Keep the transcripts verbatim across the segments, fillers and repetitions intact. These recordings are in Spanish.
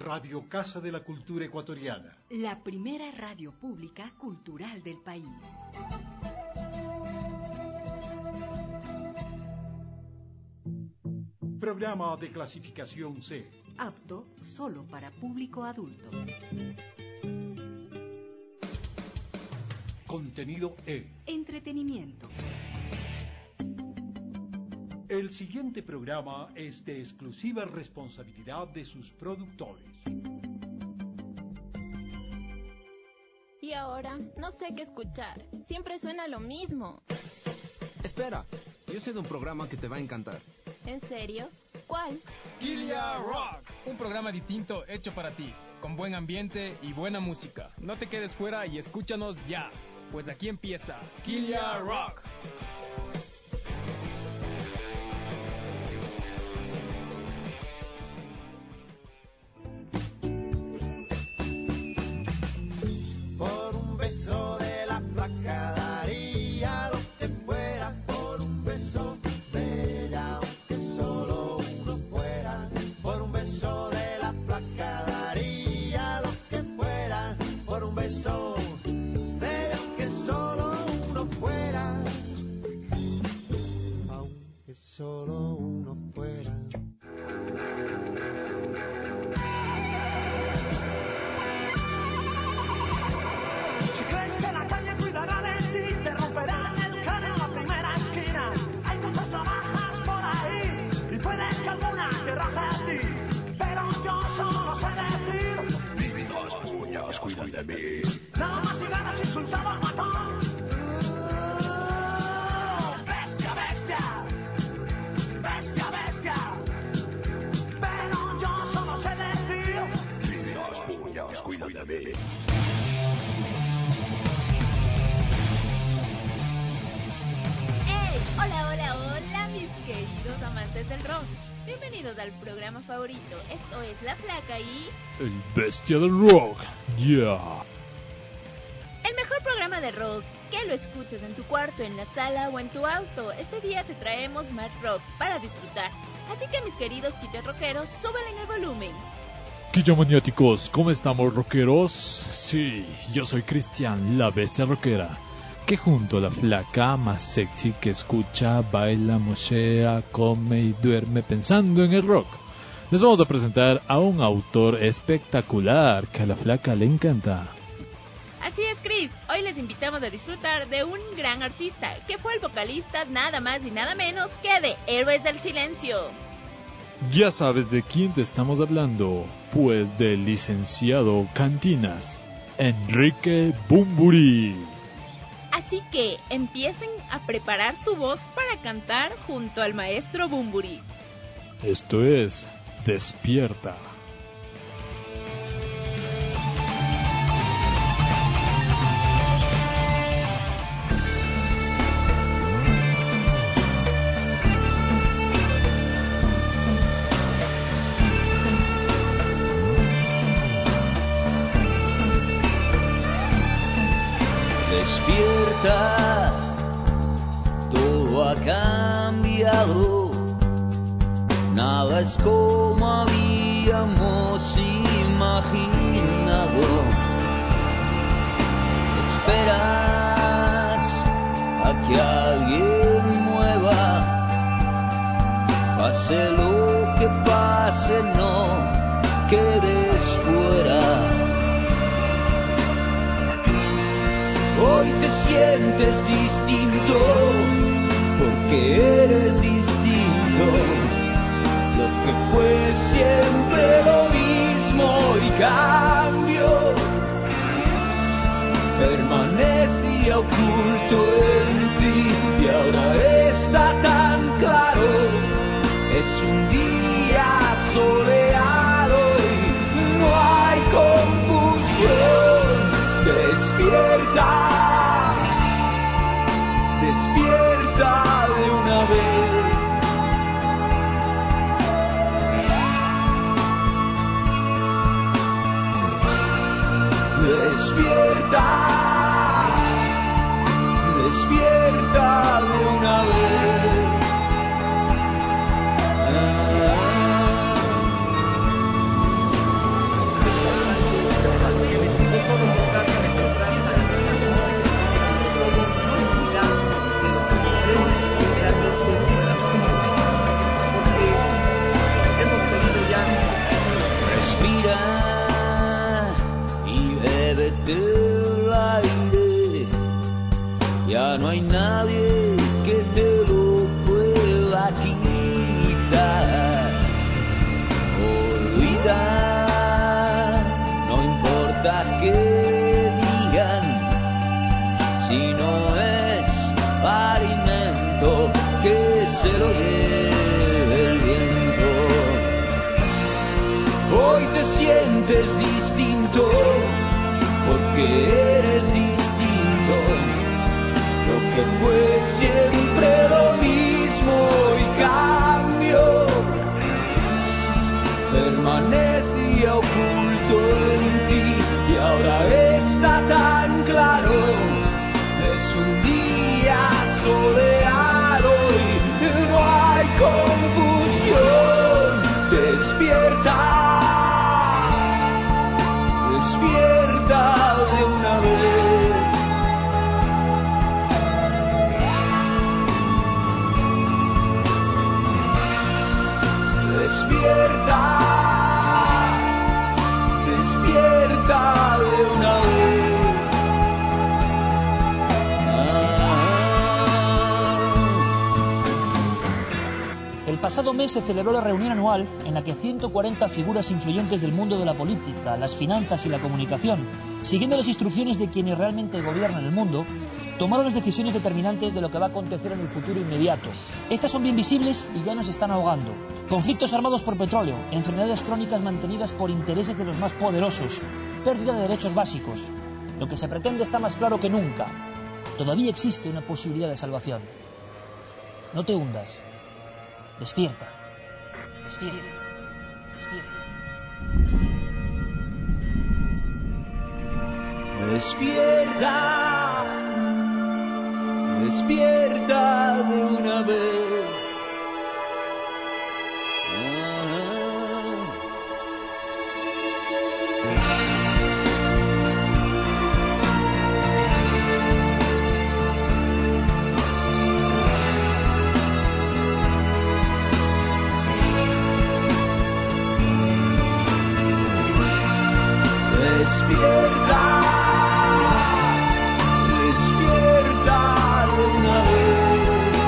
Radio Casa de la Cultura Ecuatoriana. La primera radio pública cultural del país. Programa de clasificación C. Apto solo para público adulto. Contenido E. Entretenimiento. El siguiente programa es de exclusiva responsabilidad de sus productores. Y ahora no sé qué escuchar. Siempre suena lo mismo. Espera, yo sé de un programa que te va a encantar. ¿En serio? ¿Cuál? Kilia Rock, un programa distinto hecho para ti, con buen ambiente y buena música. No te quedes fuera y escúchanos ya, pues aquí empieza Kilia Rock. Por un beso de la flaca daría lo que fuera, por un beso de ella, aunque solo uno fuera. Por un beso de la flaca daría lo que fuera, por un beso de ella, aunque solo uno fuera. Aunque solo uno fuera. Si crees que la calle cuidará de ti, te romperán el cráneo en la primera esquina. Hay muchas navajas por ahí y puede que alguna te raje a ti, pero yo solo sé decir: mis dos puños cuidan de mí. Nada más y ganas insultado al matón. Bestia, bestia, bestia, bestia. Pero yo solo sé decir: mis dos puños cuidan de mí. Hola, hola, hola, mis queridos amantes del rock. Bienvenidos al programa favorito. Esto es La Flaca y... El Bestia del Rock. Yeah. El mejor programa de rock, que lo escuches en tu cuarto, en la sala o en tu auto. Este día te traemos más rock para disfrutar. Así que, mis queridos quichos rockeros, súbelen el volumen. Quillo maniáticos, ¿cómo estamos, rockeros? Sí, yo soy Cristian, la bestia rockera, que junto a la flaca más sexy que escucha, baila, mochea, come y duerme pensando en el rock, les vamos a presentar a un autor espectacular que a la flaca le encanta. Así es, Chris. Hoy les invitamos a disfrutar de un gran artista que fue el vocalista nada más y nada menos que de Héroes del Silencio. Ya sabes de quién te estamos hablando, pues del licenciado Cantinas, Enrique Bunbury. Así que empiecen a preparar su voz para cantar junto al maestro Bunbury. Esto es Despierta. Despierta, todo ha cambiado, nada es como habíamos imaginado. Esperas a que alguien mueva, pase lo que pase, no quedes fuera. Hoy te sientes distinto, porque eres distinto. Lo que fue siempre lo mismo y cambió, permanecía oculto en ti y ahora está tan claro. Es un día soleado y no hay confusión. Despierta, despierta de una vez. Despierta, despierta de una vez. ya no hay nadie que te lo pueda quitar. Olvidar, no importa qué digan, si no es alimento que se lo lleve el viento. Hoy te sientes distinto porque eres distinto. Lo que fue siempre lo mismo y cambió, permanecía oculto en ti y ahora está tan claro. Es un día soleado y no hay confusión. Despierta, despierta de una vez. Despierta, despierta de una vez. El pasado mes se celebró la reunión anual en la que ciento cuarenta figuras influyentes del mundo de la política, las finanzas y la comunicación, siguiendo las instrucciones de quienes realmente gobiernan el mundo, tomaron las decisiones determinantes de lo que va a acontecer en el futuro inmediato. Estas son bien visibles y ya nos están ahogando. Conflictos armados por petróleo, enfermedades crónicas mantenidas por intereses de los más poderosos, pérdida de derechos básicos. Lo que se pretende está más claro que nunca. Todavía existe una posibilidad de salvación. No te hundas. Despierta. Despierta. Despierta. Despierta. Despierta de una vez. Despierta, despierta de una vez.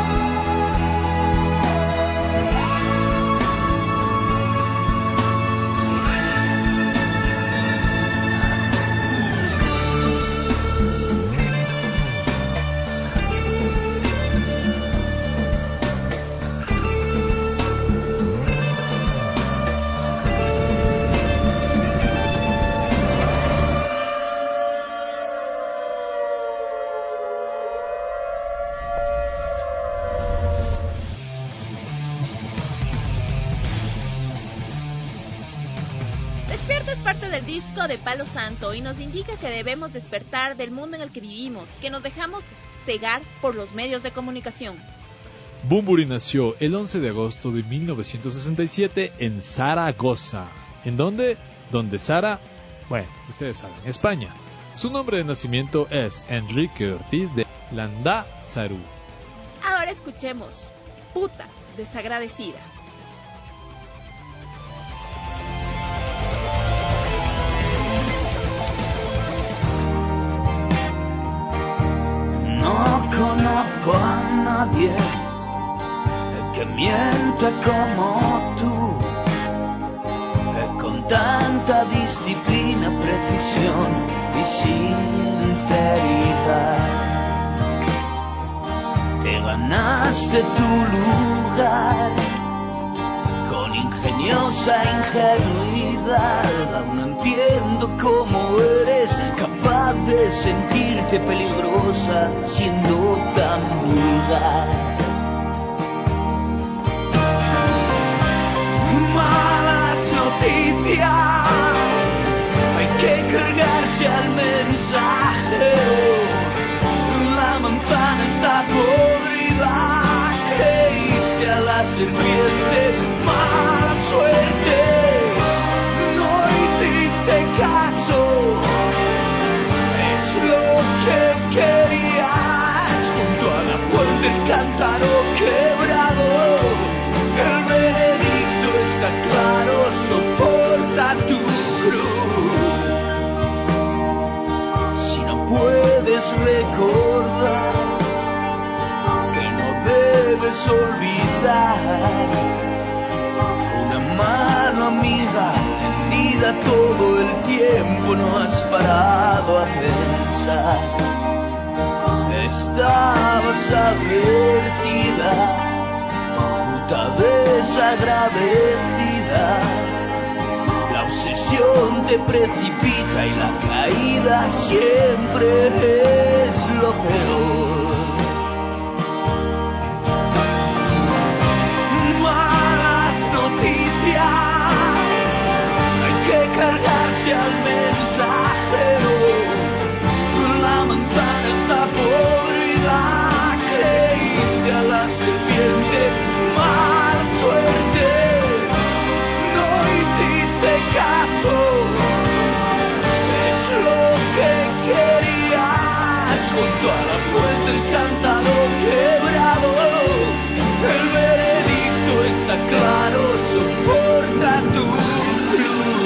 El disco de Palo Santo y nos indica que debemos despertar del mundo en el que vivimos, que nos dejamos cegar por los medios de comunicación. Bunbury nació el once de agosto de mil novecientos sesenta y siete en Zaragoza. ¿En dónde? Donde Sara, bueno, ustedes saben, España. Su nombre de nacimiento es Enrique Ortiz de Landázuri. Ahora escuchemos Puta Desagradecida. No conozco a nadie que miente como tú, con tanta disciplina, precisión y sinceridad. Te ganaste tu lugar con ingeniosa ingenuidad. Aún no entiendo cómo eres capaz de sentirte peligrosa siendo tan vulgar. Malas noticias, hay que cargarse al mensajero. La manzana está podrida, creíste a la serpiente. Mala suerte, no hiciste caso. Es lo que querías, junto a la fuente el cántaro quebrado. El veredicto está claro, soporta tu cruz. Si no puedes recordar puedes olvidar. Una mano amiga tendida todo el tiempo, no has parado a pensar. Estabas advertida, puta desagradecida. La obsesión te precipita y la caída siempre es lo peor. Malas noticias, hay que cargarse al mensajero. La manzana está podrida, creíste a la serpiente, mala suerte, no hiciste caso, es lo que querías. Junto a la puerta el cántaro quebrado, el veredicto está claro, soporta tu cruz.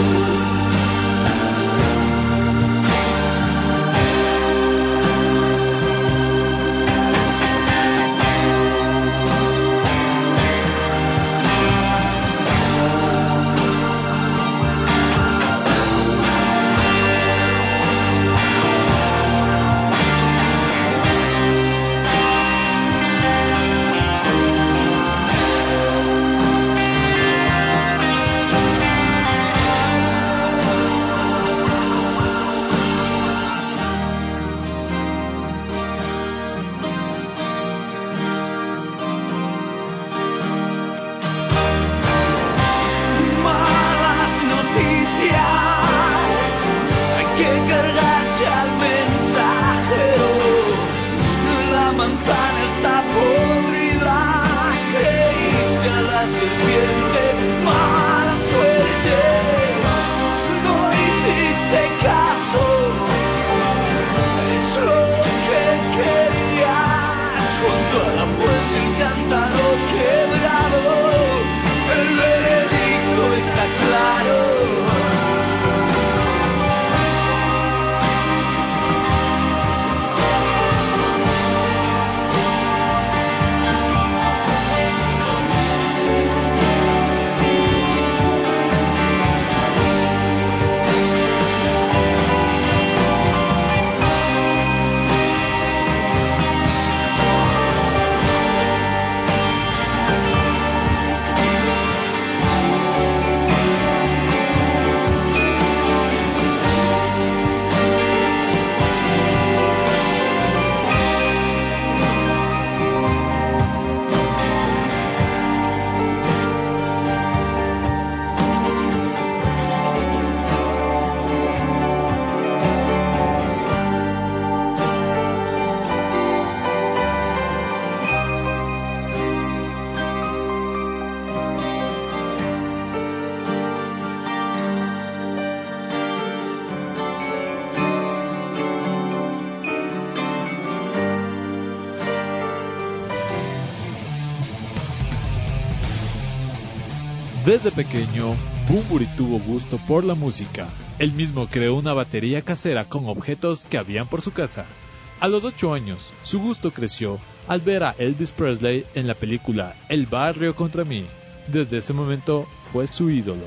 Desde pequeño, Bunbury tuvo gusto por la música. Él mismo creó una batería casera con objetos que habían por su casa. A los ocho años, su gusto creció al ver a Elvis Presley en la película El barrio contra mí. Desde ese momento fue su ídolo.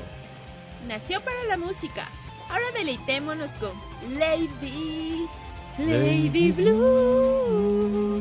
Nació para la música. Ahora deleitémonos con Lady, Lady, Lady Blue.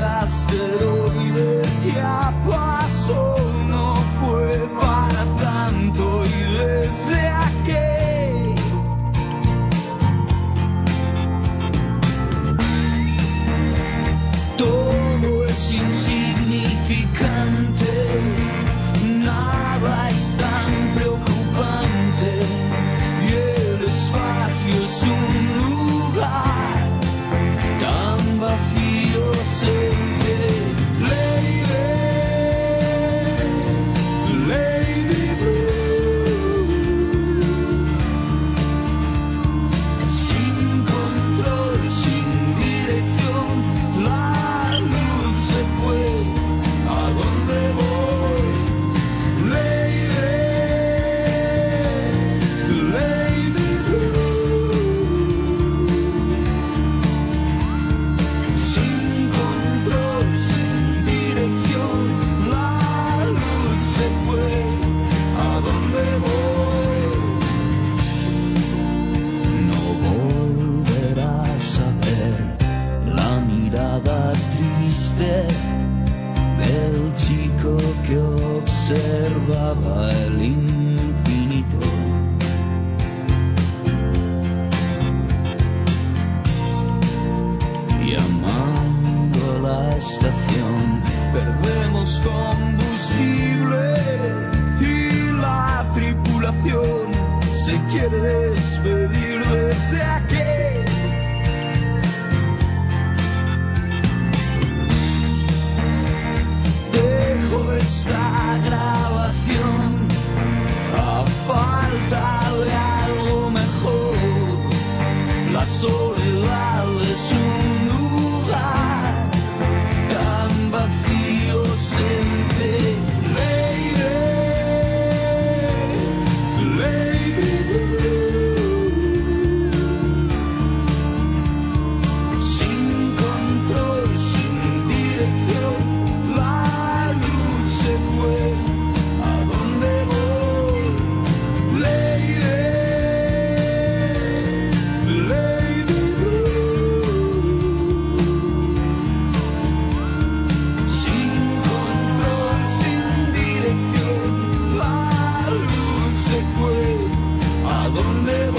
Asteroides ya pasó, no fue para tanto. tanto y desde aquí. Todo es insignificante, nada es tan preocupante y el espacio es un lugar tan vacío sé que Lady, Lady Blue, sin control, sin dirección, la luz se fue, ¿a dónde voy? Lady, Lady Blue, sin control, sin dirección, la luz se fue, ¿a dónde voy? No volverás a ver la mirada triste del chico que observaba el infinito. Llamando a la estación, perdemos combustible y la tripulación se quiere despedir desde aquí. Dejo esta grabación a falta de algo mejor. La soledad es un lugar tan vacío siempre. Lady, Lady Blue, sin control, sin dirección, la luz se fue, ¿a dónde voy? Lady, Lady Blue, sin control, sin dirección, la luz se fue, ¿a dónde voy?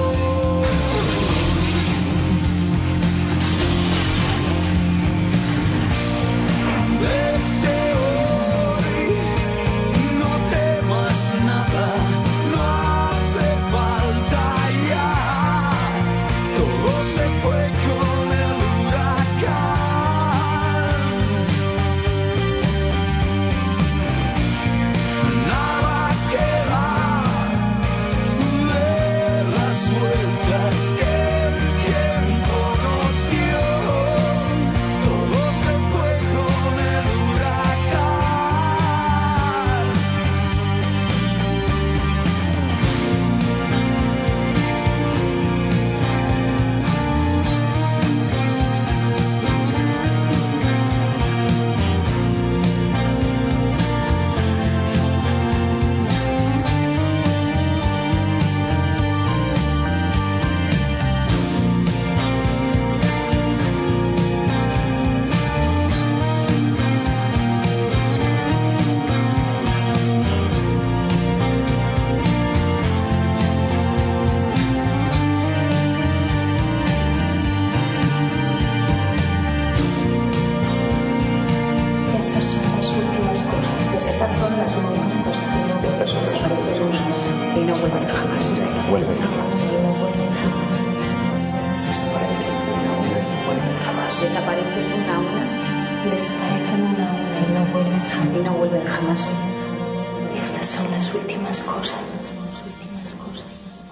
Desde hoy no temas nada, no hace falta ya, todo se fue con el huracán. Nada queda de las vueltas que el tiempo nos dio, todo se fue con el huracán. Estas son las últimas cosas. Estas son las últimas cosas. Estas son las últimas cosas. Y no vuelven jamás. Y no vuelven jamás. Y no vuelven jamás. Desaparecen. No vuelven jamás. Desaparecen una a una. Desaparecen una a una. Y no vuelven jamás. Y no vuelven jamás. Estas son las últimas cosas. Las últimas cosas.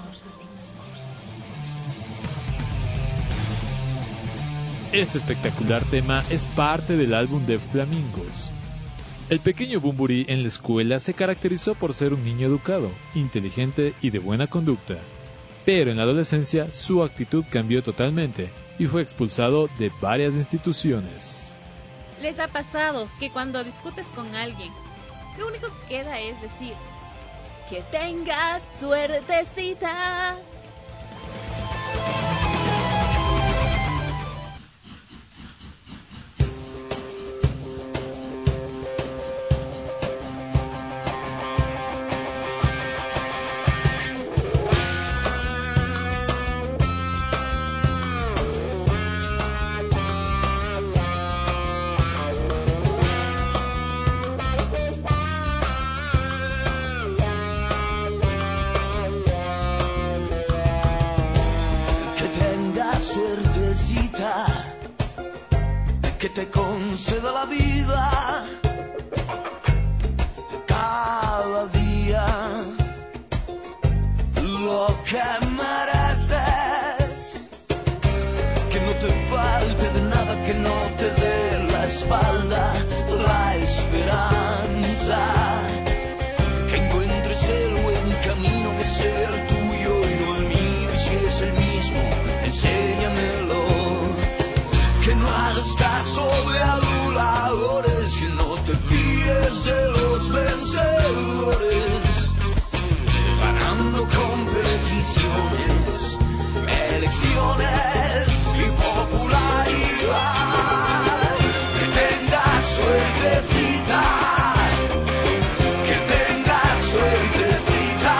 Este espectacular tema es parte del álbum de Flamingos. El pequeño Bunbury en la escuela se caracterizó por ser un niño educado, inteligente y de buena conducta. Pero en la adolescencia su actitud cambió totalmente y fue expulsado de varias instituciones. ¿Les ha pasado que cuando discutes con alguien, lo único que queda es decir, que tengas suertecita? suertecita que te conceda la vida cada día lo que mereces, que no te falte de nada, que no te dé la espalda la esperanza, que encuentres el buen camino que sea el tuyo y no el mío, y si es el mismo, enséñamelo. Que no hagas caso de aduladores, que no te fíes de los vencedores, ganando competiciones, elecciones y popularidad. Que tengas suertecita, que tengas suertecita.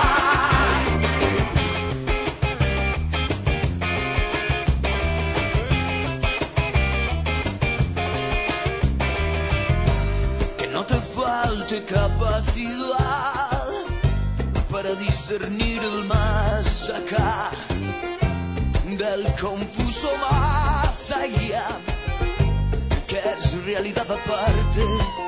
Capacidad para discernir el más acá del confuso más allá, que es realidad aparte.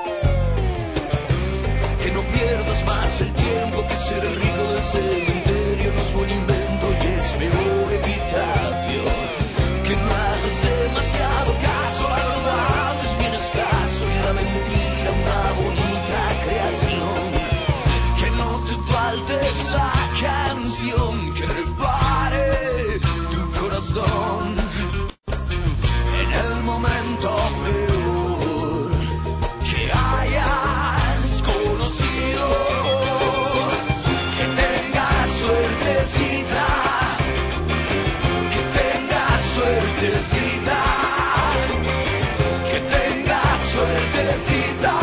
Que no pierdas más el tiempo, que ser el rico del cementerio no es buen invento y es peor epitafio. Que no hagas demasiado caso, la verdad es bien escaso y la mentira una bonita creación. Que no te falte esa canción que repare tu corazón en el momento peor que hayas conocido. Que tengas suertecita, que tengas suertecita, que tengas suertecita.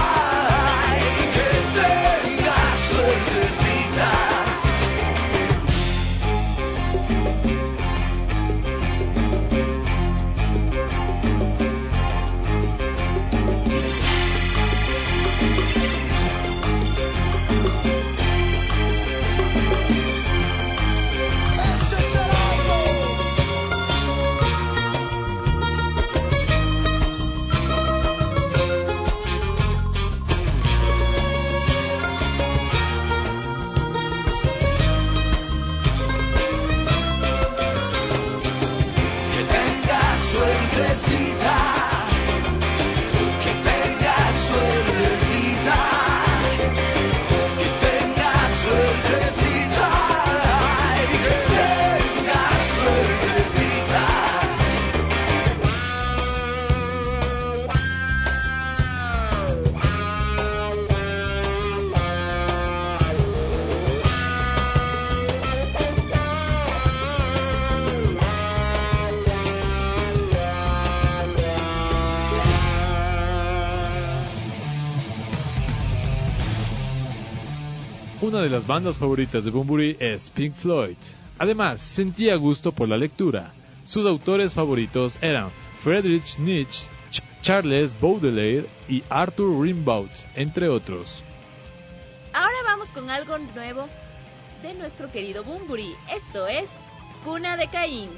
Una de las bandas favoritas de Bunbury es Pink Floyd. Además, sentía gusto por la lectura. Sus autores favoritos eran Friedrich Nietzsche, Ch- Charles Baudelaire y Arthur Rimbaud, entre otros. Ahora vamos con algo nuevo de nuestro querido Bunbury. Esto es Cuna de Caín.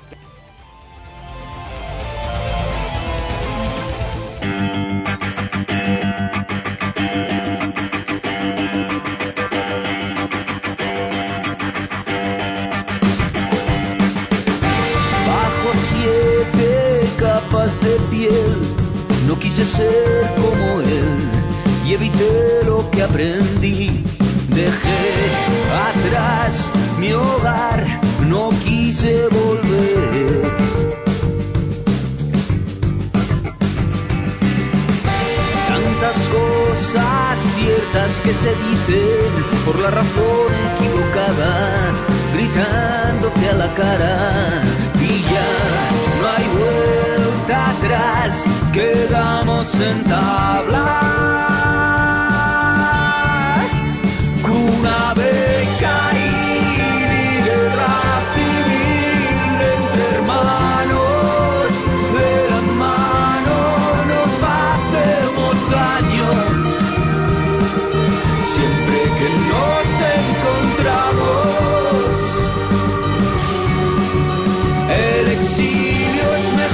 De piel, no quise ser como él y evité lo que aprendí. Dejé atrás mi hogar, no quise volver. Tantas cosas ciertas que se dicen por la razón equivocada, gritándote a la cara, y ya no hay vuelta atrás, quedamos en tablas. Cuna de Caín y guerra civil entre hermanos, de la mano nos hacemos daño. Siempre que nos encontramos, el exilio es mejor.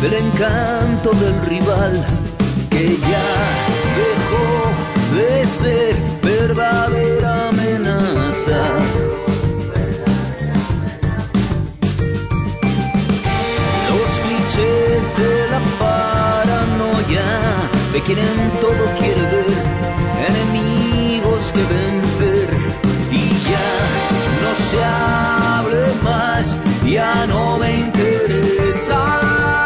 del encanto del rival que ya dejó de ser verdadera amenaza. Los clichés de la paranoia de quien en todo quiere ver enemigos que vencer, y ya no se hable más, ya no me interesa.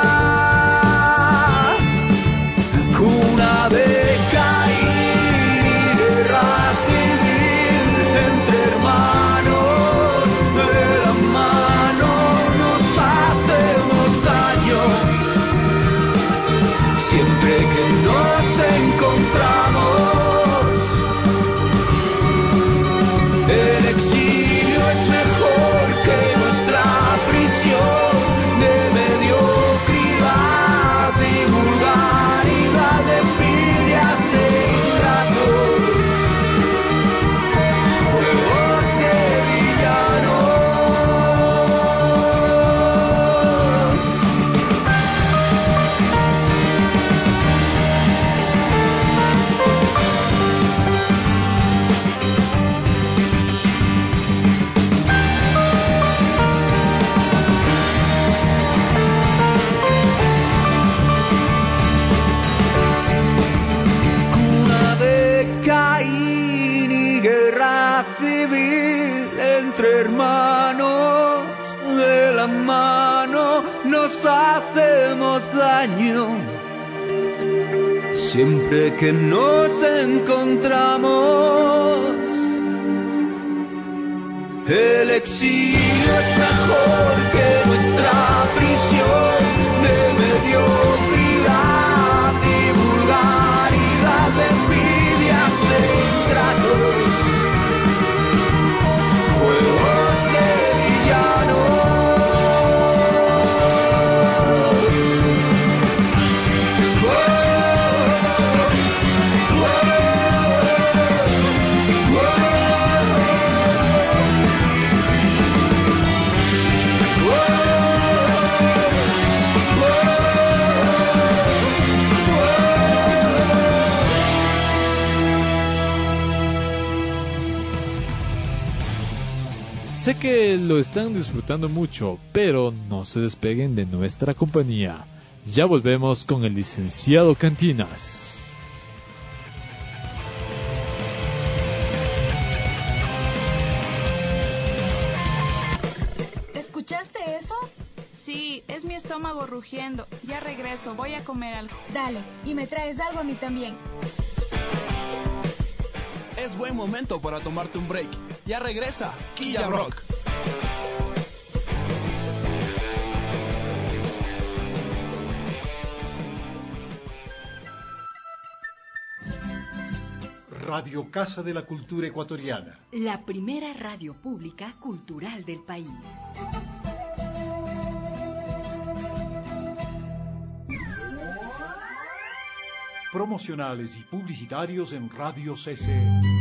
Cuna de Caín y guerra civil entre hermanos, de la mano nos hacemos daño, siempre que nos encontramos. El exilio es mejor que nuestra prisión de mediocridad y vulgaridad, de envidias e ingratos, juegos de villanos. Entre hermanos, de la mano nos hacemos daño, siempre que nos encontramos. El exilio es mejor que nuestra prisión de mediocridad y vulgaridad, de envidias e ingratos, juegos de villanos. Sé que lo están disfrutando mucho, pero no se despeguen de nuestra compañía. Ya volvemos con el licenciado Cantinas. ¿Escuchaste eso? Sí, es mi estómago rugiendo. Ya regreso, voy a comer algo. Dale, y me traes algo a mí también. Es buen momento para tomarte un break. Ya regresa Quilla Rock. Radio Casa de la Cultura Ecuatoriana. La primera radio pública cultural del país. Promocionales y publicitarios en Radio C C.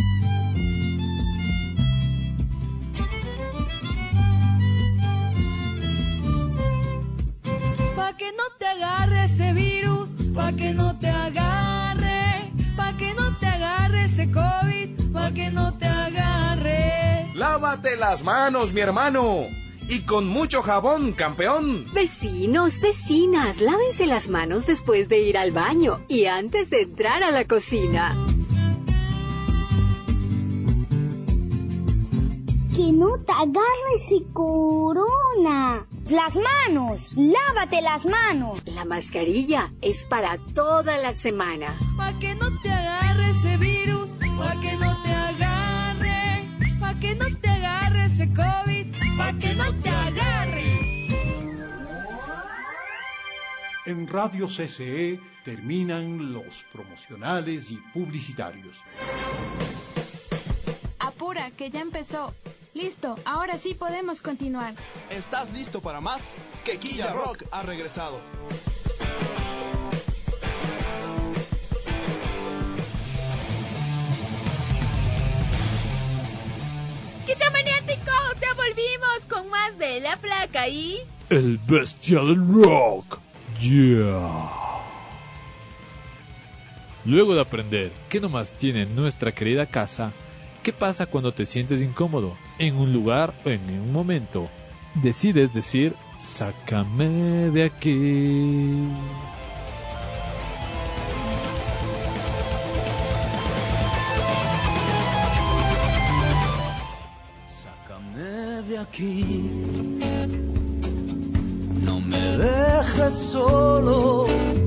Pa' que no te agarre ese virus, pa' que no te agarre, pa' que no te agarre ese COVID, pa' que no te agarre. Lávate las manos, mi hermano. Y con mucho jabón, campeón. Vecinos, vecinas, lávense las manos después de ir al baño y antes de entrar a la cocina. Que no te agarre ese corona. Las manos, lávate las manos. La mascarilla es para toda la semana. Pa' que no te agarre ese virus, pa' que no te agarre, pa' que no te agarre ese COVID, pa' que no te agarre. En Radio C C E terminan los promocionales y publicitarios. Apura, que ya empezó. Listo, ahora sí podemos continuar. ¿Estás listo para más? Que Quilla Rock ha regresado. ¿Qué tal, maniáticos? Ya volvimos con más de La Flaca y... El bestia del rock. Yeah. Luego de aprender qué nomás tiene nuestra querida casa, ¿qué pasa cuando te sientes incómodo en un lugar o en un momento? Decides decir, sácame de aquí. Sácame de aquí, no me dejes solo.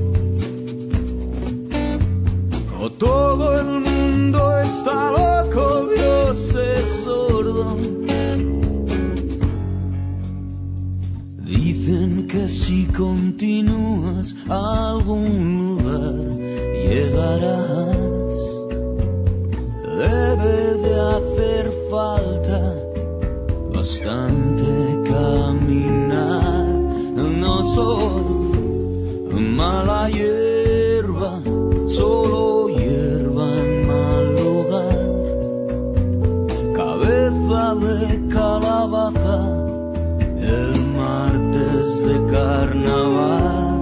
O todo el mundo está loco, Dios es sordo. Dicen que si continúas a algún lugar llegarás. Debe de hacer falta bastante caminar. No soy mala hierba, solo hierba en mal lugar. Cabeza de calabaza el martes de carnaval.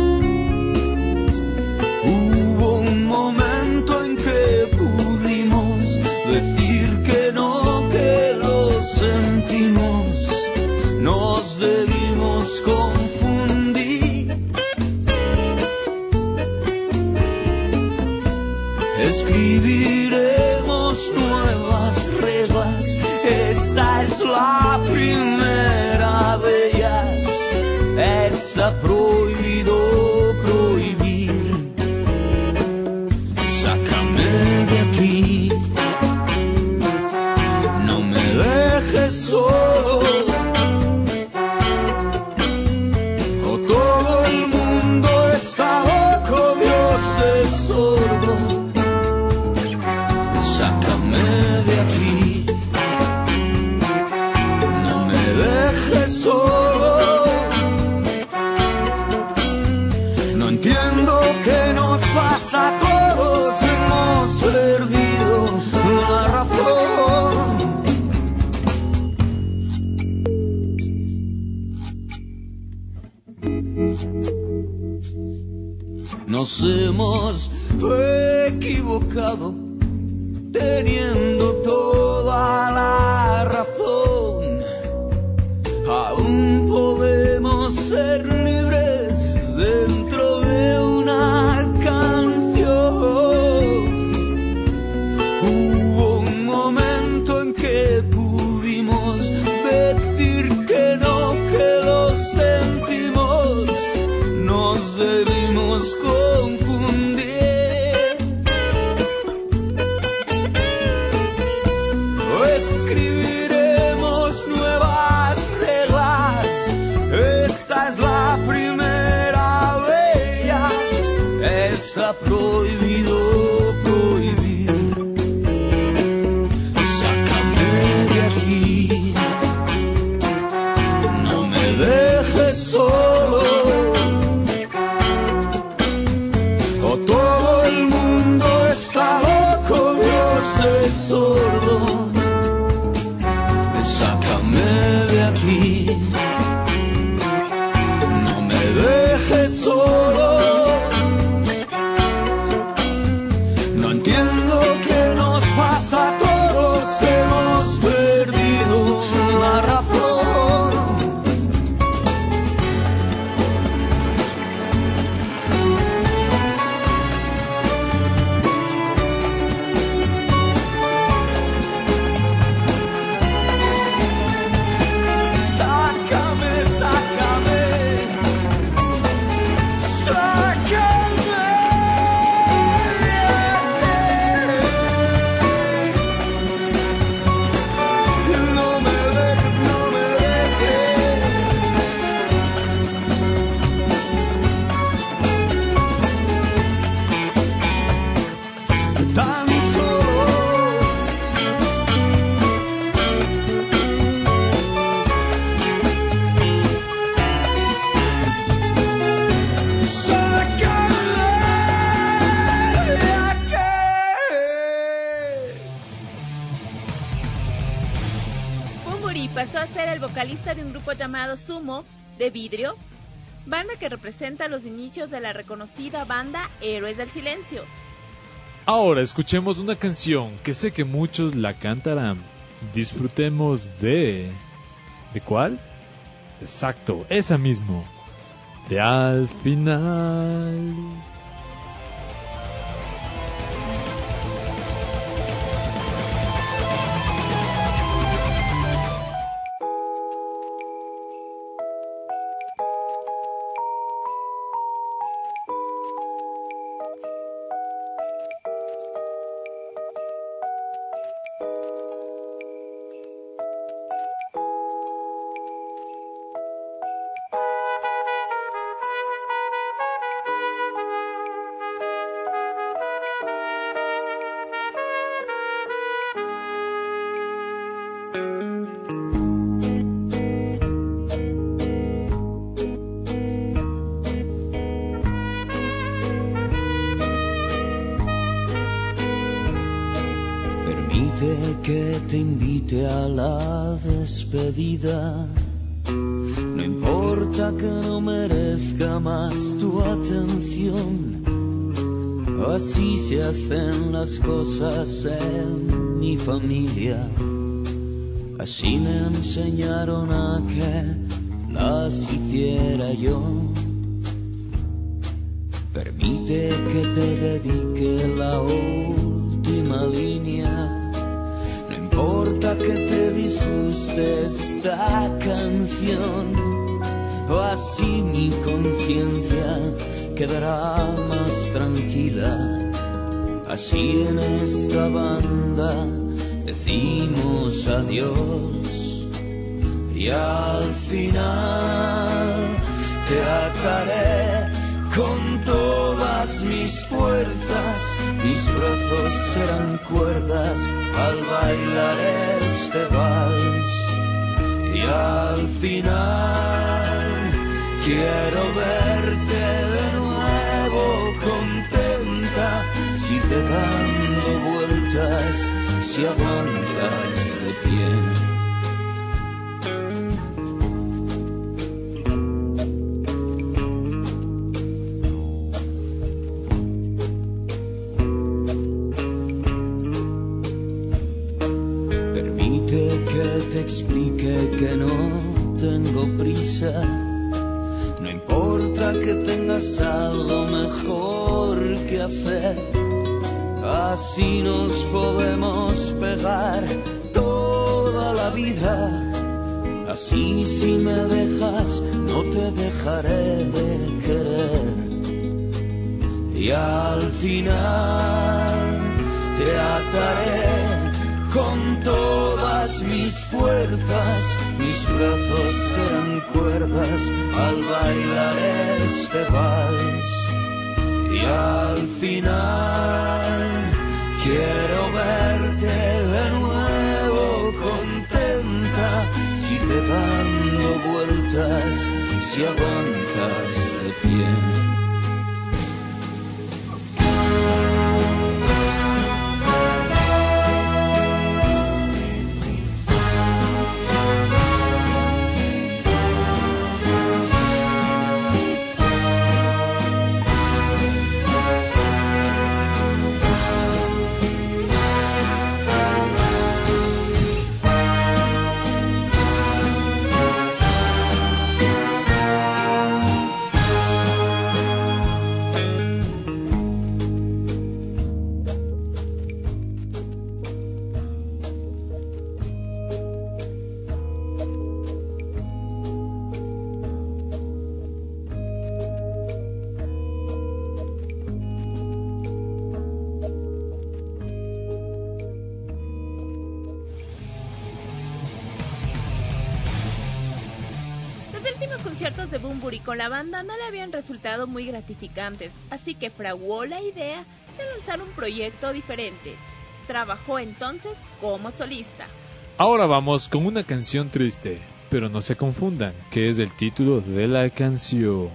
Hubo un momento en que pudimos decir que no, que lo sentimos. Nos debimos confundir. Escribiremos nuevas reglas. Esta es la primera de ellas. Está prohibido prohibir. Sácame de aquí, no me dejes solo. O todo el mundo está loco, Dios es sordo. Sácame de aquí, no me dejes solo. No entiendo qué nos pasa a todos, hemos perdido la razón. Nos hemos equivocado, teniendo toda la razón. Aún podemos ser libres dentro de una canción. Hubo un momento en que pudimos decir que no, que lo sentimos. Nos debimos confundir. Escribiremos nuevas reglas. Esta es la primera de ellas. Está prohibido prohibir. Sácame de aquí, no me dejes solo. O todo el mundo está loco, Dios es sordo. Sácame de aquí, no me dejes solo. No entiendo qué nos pasa a todos, hemos perdido la razón. Sácame, sácame, sácame de aquí. No me dejes, no me dejes. Tan solo. Bumburi pasó a ser el vocalista de un grupo llamado Sumo, de Vidrio. banda que representa los inicios de la reconocida banda Héroes del Silencio. Ahora escuchemos una canción que sé que muchos la cantarán. Disfrutemos de... ¿De cuál? Exacto, esa mismo. De Al Final. Que te invite a la despedida. No importa que no merezca más tu atención. Así se hacen las cosas en mi familia. Así me enseñaron a que las hiciera yo. Permite que te dedique la última línea. No importa que te disguste esta canción, así mi conciencia quedará más tranquila. Así en esta banda decimos adiós y al final te ataré con todas mis fuerzas, mis brazos serán cuerdas al bailar este vals. Y al final quiero verte de nuevo contenta, si te dando vueltas, si aguantas de pie. Explique que no tengo prisa. No importa que tengas algo mejor que hacer. Así nos podemos pegar toda la vida. Así si me dejas, no te dejaré de querer. Y al final te ataré con todas mis fuerzas, mis brazos serán cuerdas al bailar este vals. Y al final quiero verte de nuevo contenta, si te dando vueltas, si aguantas de pie. Conciertos de Bunbury con la banda no le habían resultado muy gratificantes, así que fraguó la idea de lanzar un proyecto diferente. Trabajó entonces como solista. Ahora vamos con una canción triste, pero no se confundan, que es el título de la canción.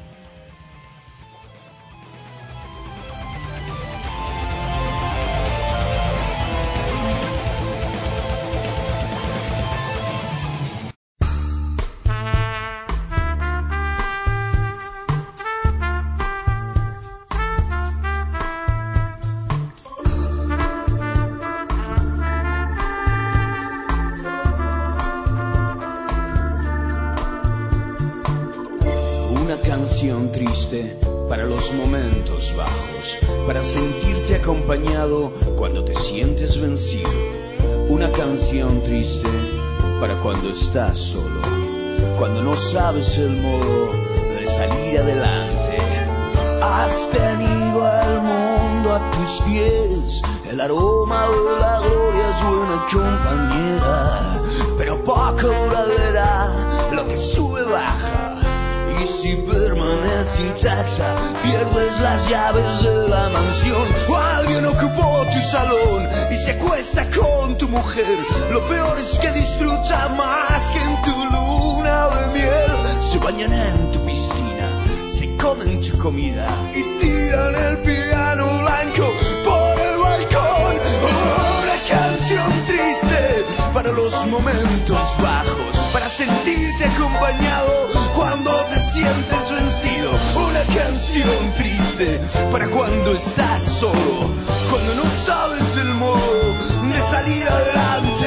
canción triste para los momentos bajos, para sentirte acompañado cuando te sientes vencido. Una canción triste para cuando estás solo, cuando no sabes el modo de salir adelante. Has tenido al mundo a tus pies, el aroma de la gloria es buena compañera, pero poco duradera, lo que sube baja. Y si permanece intacta, pierdes las llaves de la mansión. O alguien ocupó tu salón y se acuesta con tu mujer. Lo peor es que disfruta más que en tu luna de miel. Se bañan en tu piscina, se comen tu comida y tiran el piano blanco por el balcón. Una canción triste para los momentos bajos, para sentirte acompañado cuando te sientes vencido. Una canción triste para cuando estás solo, cuando no sabes el modo de salir adelante.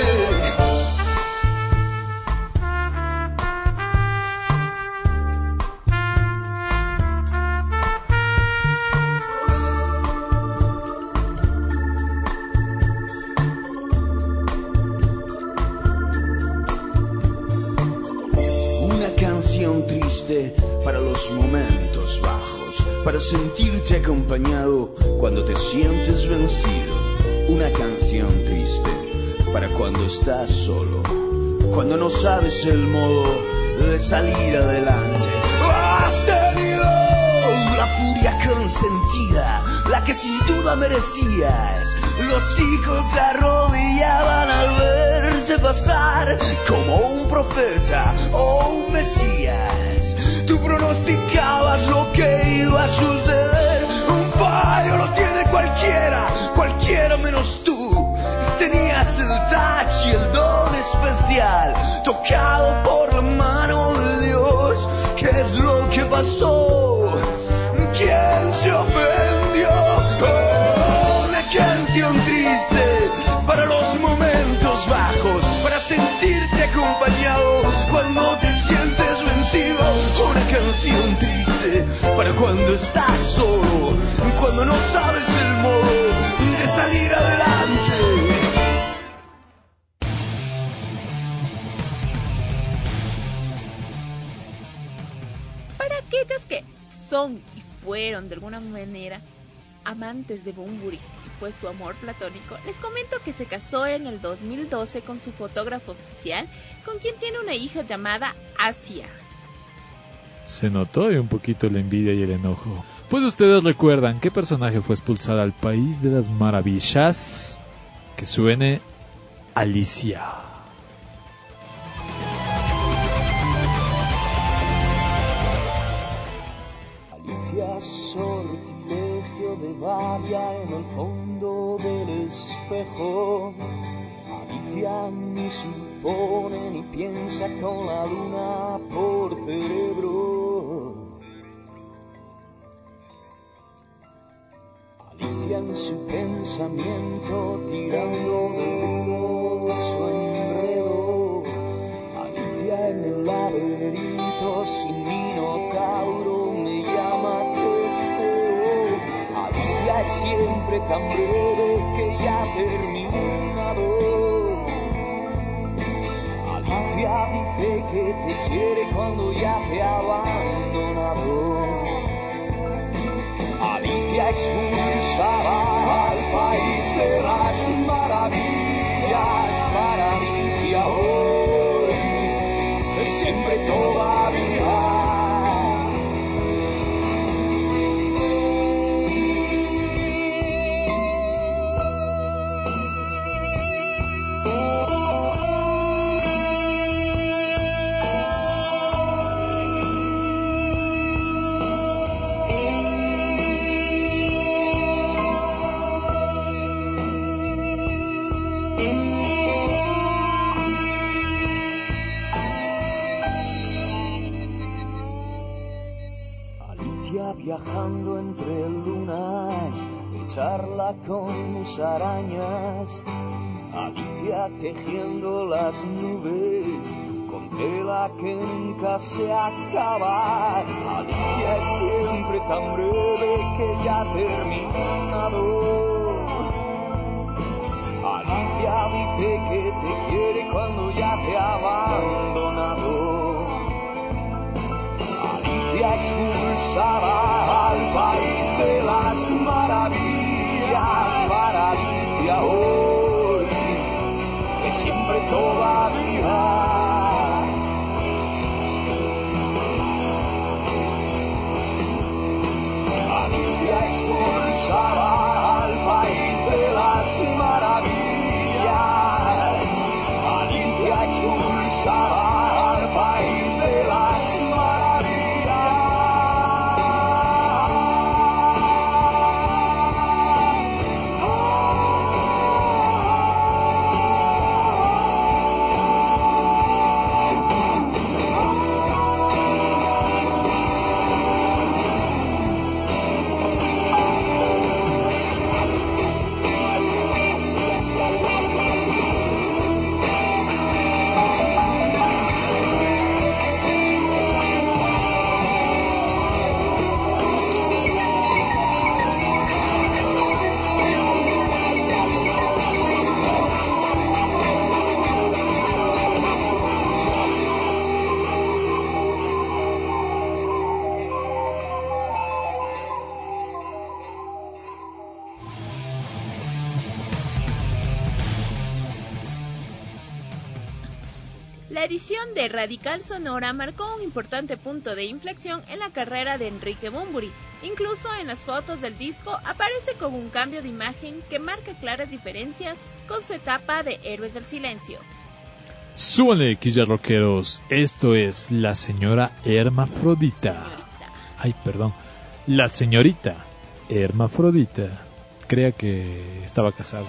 Triste para los momentos bajos, para sentirte acompañado cuando te sientes vencido. Una canción triste para cuando estás solo, cuando no sabes el modo de salir adelante. Has tenido la furia consentida, la que sin duda merecías. Los chicos se arrodillaban al verte pasar como un profeta o un mesías. Tú pronosticabas lo que iba a suceder. Un fallo lo tiene cualquiera, cualquiera menos tú. Tenías el touch y el don especial, tocado por la mano de Dios. ¿Qué es lo que pasó? ¿Quién se ofendió? Oh, una canción triste para los momentos bajos, para sentirte acompañado cuando te sientes vencido. Una canción triste para cuando estás solo, cuando no sabes el modo de salir adelante. Para aquellos que son y fueron de alguna manera amantes de Bunbury y fue su amor platónico, les comento que se casó en el dos mil doce con su fotógrafo oficial, con quien tiene una hija llamada Asia. Se notó y un poquito la envidia y el enojo. Pues ustedes recuerdan qué personaje fue expulsado al país de las maravillas. Que suene Alicia. Sortilegio de Varia en el fondo del espejo. Alicia ni supone ni piensa con la luna por cerebro. Alicia en su pensamiento tirando del hilo de su enredo. Alicia en el laberinto sin minotauro me llama deseo. Alicia es siempre tan breve que ya ha terminado. Alicia dice que te quiere cuando ya te ha abandonado. Alicia expulsaba al país de las maravillas para Alicia hoy es siempre todavía. Viajando entre lunas, de charla con musarañas. Alicia tejiendo las nubes con de la que nunca se acaba. Alicia es siempre tan breve que ya ha terminado. Alicia dice que te quiere cuando ya te ha abandonado. Alicia expulsada al país de las maravillas, para Alicia hoy, que siempre todavía. Alicia expulsada al país de las maravillas. Alicia expulsada al país de las maravillas. La edición de Radical Sonora marcó un importante punto de inflexión en la carrera de Enrique Bunbury. Incluso en las fotos del disco aparece con un cambio de imagen que marca claras diferencias con su etapa de Héroes del Silencio. Súbanle, Quilla Rockeros, esto es la señora Hermafrodita. Señorita. Ay, perdón, la señorita Hermafrodita. Crea que estaba casada.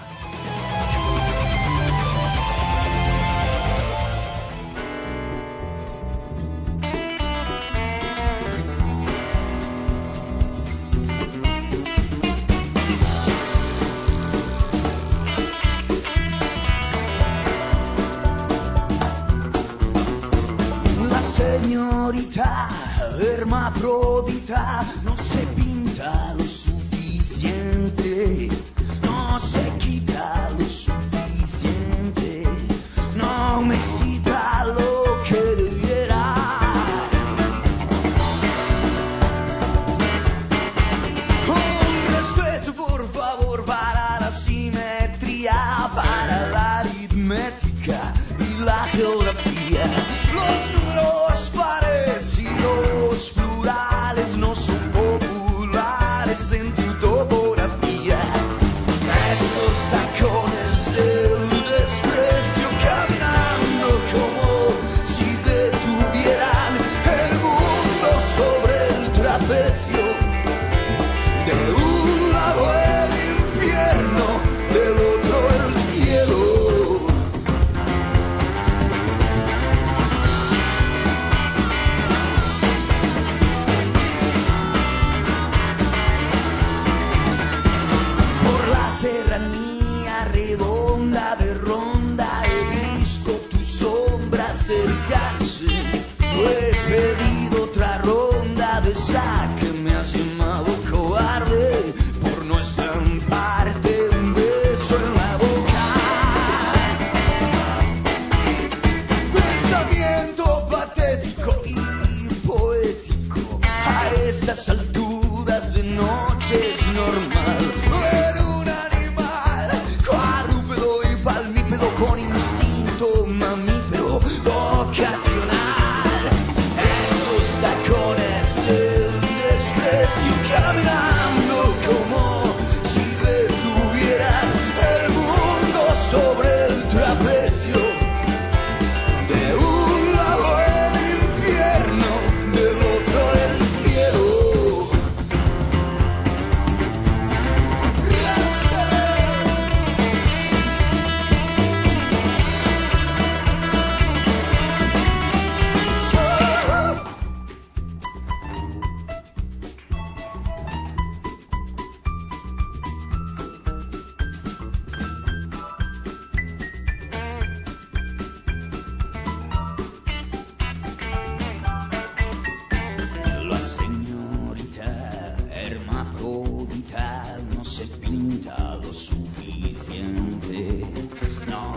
Señorita hermafrodita no se pinta lo suficiente, no se quita lo suficiente, no me excita lo que debiera. Con respeto, por favor, para la simetría, para la aritmética y la geografía. Los números pares y los plurales no son populares en tu topografía. Esos tacones del desprecio caminando como si detuvieran el mundo sobre el trapecio. De un lado el infierno, del otro el cielo. Serranía redonda de ronda he visto tu sombra acercarse. No he pedido otra ronda de saque, me has llamado cobarde por no estamparte un beso en la boca. Pensamiento patético y poético a estas alturas de noche es normal. Con instinto mamífero ocasional, esos tacones del desprecio caminando como si detuvieran el mundo sobre el trapecio. De un lado el infierno, del otro el cielo.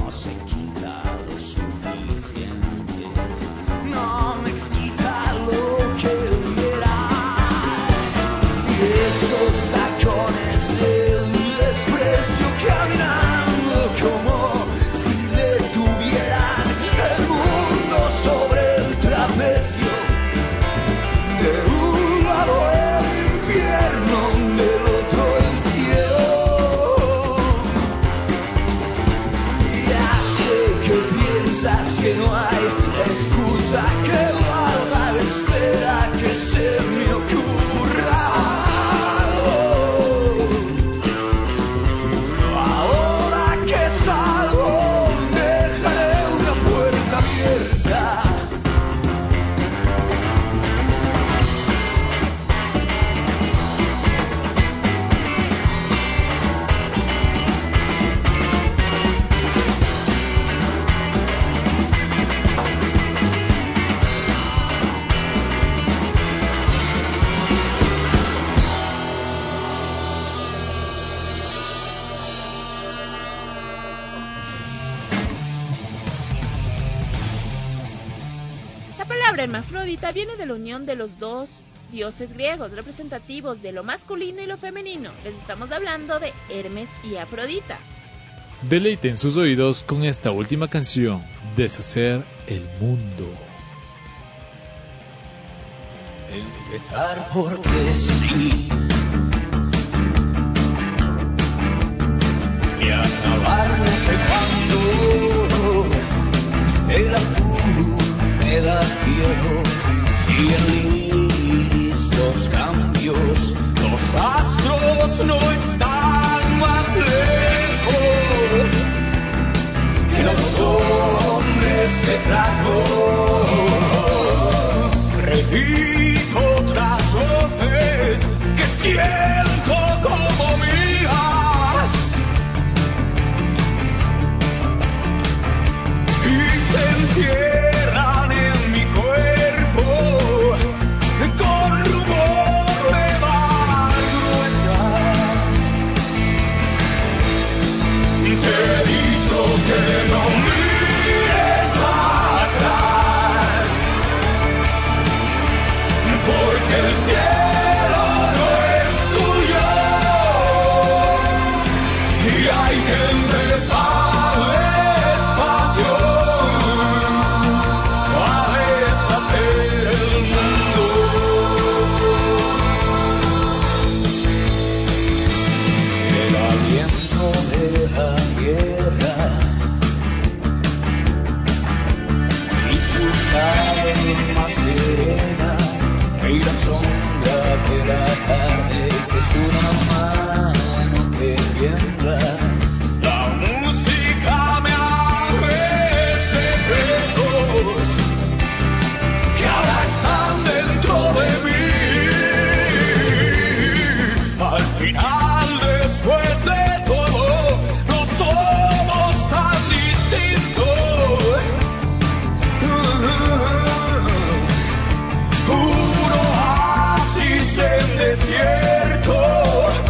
no se quita lo suficiente. No me excita lo que dirás. Y esos tacones del desprecio caminando como si detuvieran el mundo sobre el trapecio. De un lado el infierno, del otro el cielo. Ya sé que piensas que no hay excusa que valga, espera que se me ocurra. Ahora que salgo, dejaré una puerta abierta. La palabra hermafrodita viene de la unión de los dos dioses griegos representativos de lo masculino y lo femenino. Les estamos hablando de Hermes y Afrodita. Deleiten sus oídos con esta última canción, Deshacer el Mundo. Empezar porque sí y acabar no sé cuándo. El azul me da cielo y el iris los cambios. Los astros no están más lejos que los hombres que trato. Repito otras voces que siento como mías y se entierran en mi cuerpo con rumor de mar gruesa. Te he dicho que no mires atrás, porque el cielo no es tuyo y hay que empezar despacio a deshacer el mundo. El aliento de la tierra y su calma serena y la sombra de la tarde es una mano que tiembla. La música me abre secretos que ahora están dentro de mí. Al final, después de todo, no somos tan distintos. Un oasis en desierto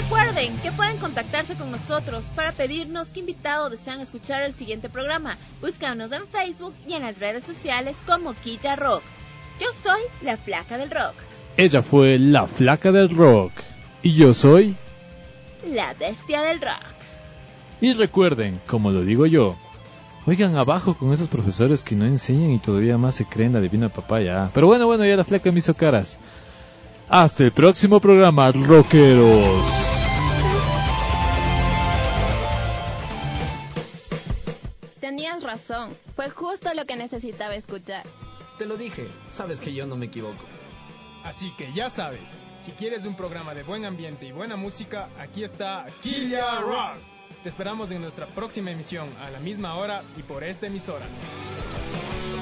Recuerden que pueden contactarse con nosotros para pedirnos qué invitado desean escuchar el siguiente programa. Búscanos en Facebook y en las redes sociales como Quilla Rock. Yo soy la Flaca del Rock. Ella fue la Flaca del Rock. Y yo soy la Bestia del Rock. Y recuerden, como lo digo yo, oigan abajo con esos profesores que no enseñan y todavía más se creen la divina papaya. Pero bueno, bueno, ya la Flaca me hizo caras. Hasta el próximo programa, rockeros. Tenías razón, fue justo lo que necesitaba escuchar. Te lo dije, sabes que yo no me equivoco. Así que ya sabes, si quieres un programa de buen ambiente y buena música, aquí está Quilla Rock. Te esperamos en nuestra próxima emisión a la misma hora y por esta emisora.